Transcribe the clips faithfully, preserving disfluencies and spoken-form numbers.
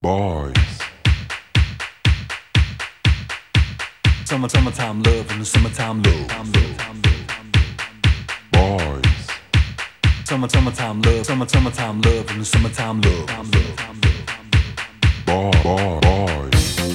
Boys. Summer, summertime love in the summertime love. Boys. Summer, summertime love. Summer, summertime love in the summertime love. Boy, boy, boys.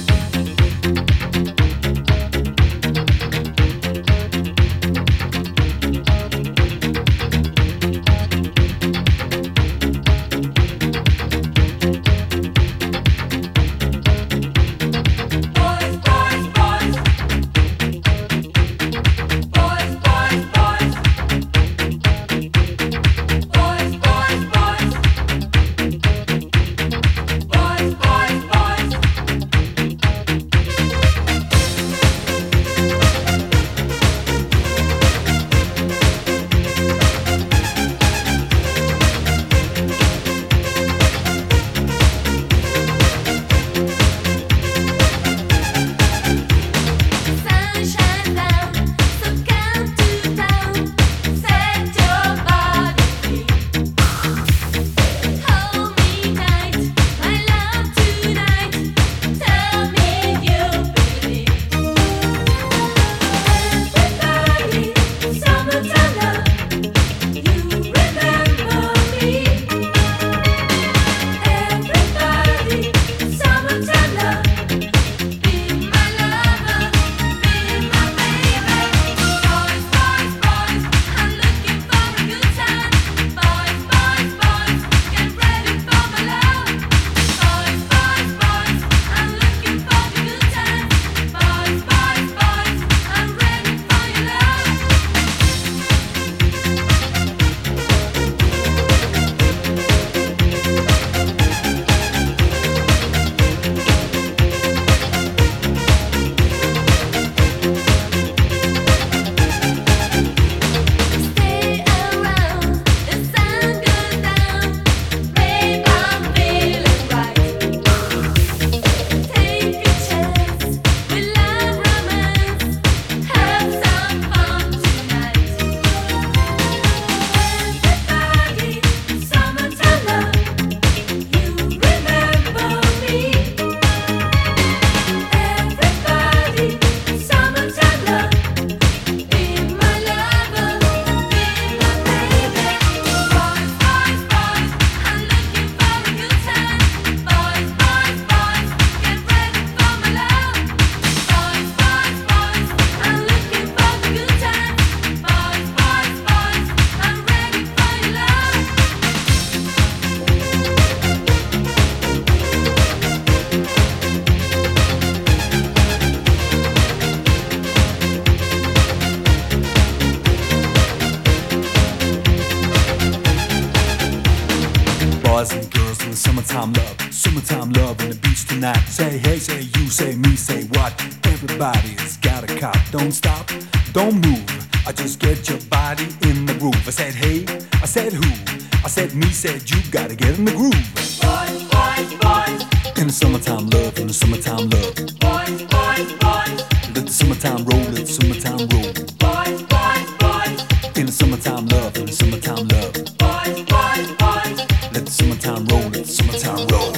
Boys and girls in the summertime love, summertime love on the beach tonight. Say hey, say you, say me, say what? Everybody's got a cop. Don't stop, don't move. I just get your body in the groove. I said hey, I said who? I said me, said you. Gotta get in the groove. Boys, boys, boys. In the summertime love, in the summertime love. Boys, boys, boys. Let the summertime roll, let the summertime roll. Boys, boys, boys. In the summertime love, in the summertime love. Boys, boys, boys. Let the summertime roll, let the summertime roll.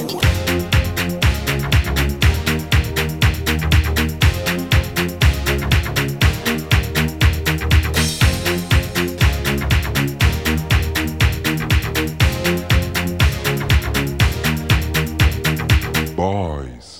Boys.